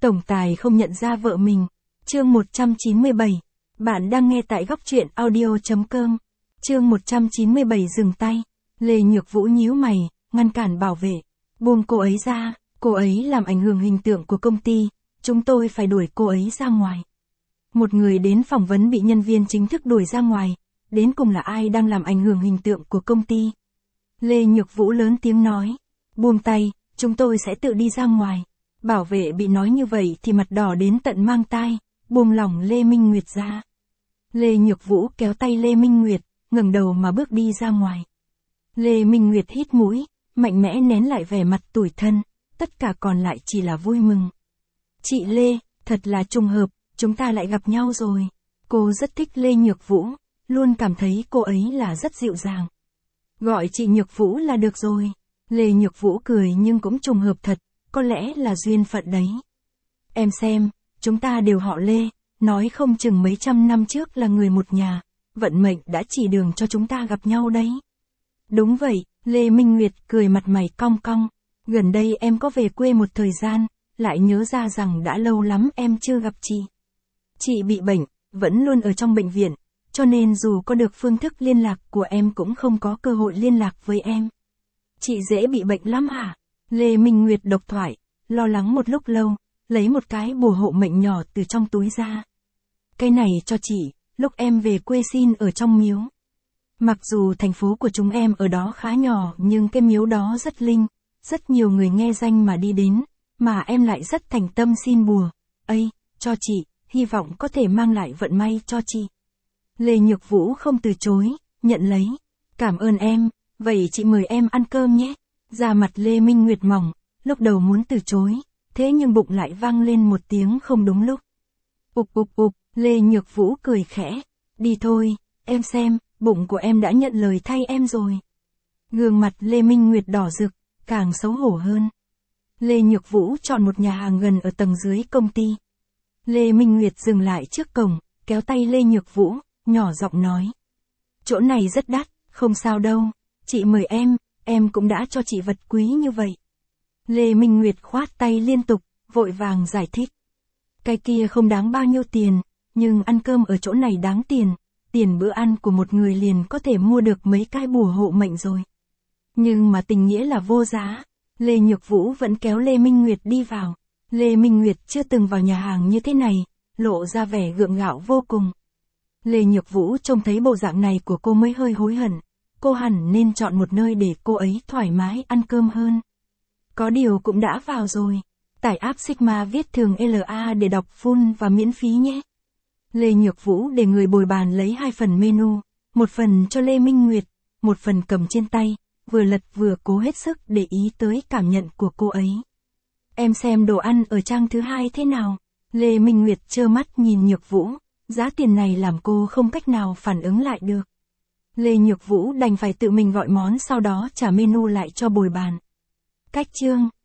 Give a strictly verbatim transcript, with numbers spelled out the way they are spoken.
Tổng tài không nhận ra vợ mình. Chương một trăm chín mươi bảy. Bạn đang nghe tại góc truyện audio chấm com. Chương một trăm chín mươi bảy dừng tay. Lê Nhược Vũ nhíu mày, ngăn cản bảo vệ. Buông cô ấy ra, cô ấy làm ảnh hưởng hình tượng của công ty, chúng tôi phải đuổi cô ấy ra ngoài. Một người đến phỏng vấn bị nhân viên chính thức đuổi ra ngoài, đến cùng là ai đang làm ảnh hưởng hình tượng của công ty? Lê Nhược Vũ lớn tiếng nói. Buông tay, chúng tôi sẽ tự đi ra ngoài. Bảo vệ bị nói như vậy thì mặt đỏ đến tận mang tai, buông lỏng Lê Minh Nguyệt ra. Lê Nhược Vũ kéo tay Lê Minh Nguyệt, ngẩng đầu mà bước đi ra ngoài. Lê Minh Nguyệt hít mũi, mạnh mẽ nén lại vẻ mặt tủi thân, tất cả còn lại chỉ là vui mừng. Chị Lê, thật là trùng hợp, chúng ta lại gặp nhau rồi. Cô rất thích Lê Nhược Vũ, luôn cảm thấy cô ấy là rất dịu dàng. Gọi chị Nhược Vũ là được rồi. Lê Nhược Vũ cười nhưng cũng trùng hợp thật, có lẽ là duyên phận đấy. Em xem, chúng ta đều họ Lê, nói không chừng mấy trăm năm trước là người một nhà, vận mệnh đã chỉ đường cho chúng ta gặp nhau đấy. Đúng vậy, Lê Minh Nguyệt cười mặt mày cong cong, gần đây em có về quê một thời gian, lại nhớ ra rằng đã lâu lắm em chưa gặp chị. Chị bị bệnh, vẫn luôn ở trong bệnh viện, cho nên dù có được phương thức liên lạc của em cũng không có cơ hội liên lạc với em. Chị dễ bị bệnh lắm hả? Lê Minh Nguyệt độc thoại, lo lắng một lúc lâu, lấy một cái bùa hộ mệnh nhỏ từ trong túi ra. Cái này cho chị, lúc em về quê xin ở trong miếu. Mặc dù thành phố của chúng em ở đó khá nhỏ nhưng cái miếu đó rất linh, rất nhiều người nghe danh mà đi đến, mà em lại rất thành tâm xin bùa. Ây, cho chị, hy vọng có thể mang lại vận may cho chị. Lê Nhược Vũ không từ chối, nhận lấy. Cảm ơn em, vậy chị mời em ăn cơm nhé. Da mặt Lê Minh Nguyệt mỏng, lúc đầu muốn từ chối, thế nhưng bụng lại vang lên một tiếng không đúng lúc. Ục ục ục, Lê Nhược Vũ cười khẽ. Đi thôi, em xem, bụng của em đã nhận lời thay em rồi. Gương mặt Lê Minh Nguyệt đỏ rực, càng xấu hổ hơn. Lê Nhược Vũ chọn một nhà hàng gần ở tầng dưới công ty. Lê Minh Nguyệt dừng lại trước cổng, kéo tay Lê Nhược Vũ, nhỏ giọng nói. Chỗ này rất đắt, không sao đâu, chị mời em, em cũng đã cho chị vật quý như vậy. Lê Minh Nguyệt khoát tay liên tục, vội vàng giải thích. Cái kia không đáng bao nhiêu tiền, nhưng ăn cơm ở chỗ này đáng tiền, tiền bữa ăn của một người liền có thể mua được mấy cái bùa hộ mệnh rồi. Nhưng mà tình nghĩa là vô giá, Lê Nhược Vũ vẫn kéo Lê Minh Nguyệt đi vào. Lê Minh Nguyệt chưa từng vào nhà hàng như thế này, lộ ra vẻ gượng gạo vô cùng. Lê Nhược Vũ trông thấy bộ dạng này của cô mới hơi hối hận, cô hẳn nên chọn một nơi để cô ấy thoải mái ăn cơm hơn. Có điều cũng đã vào rồi, tải app Sigma viết thường lờ a để đọc full và miễn phí nhé. Lê Nhược Vũ để người bồi bàn lấy hai phần menu, một phần cho Lê Minh Nguyệt, một phần cầm trên tay, vừa lật vừa cố hết sức để ý tới cảm nhận của cô ấy. Em xem đồ ăn ở trang thứ hai thế nào? Lê Minh Nguyệt trơ mắt nhìn Nhược Vũ, giá tiền này làm cô không cách nào phản ứng lại được. Lê Nhược Vũ đành phải tự mình gọi món sau đó trả menu lại cho bồi bàn. Cách chương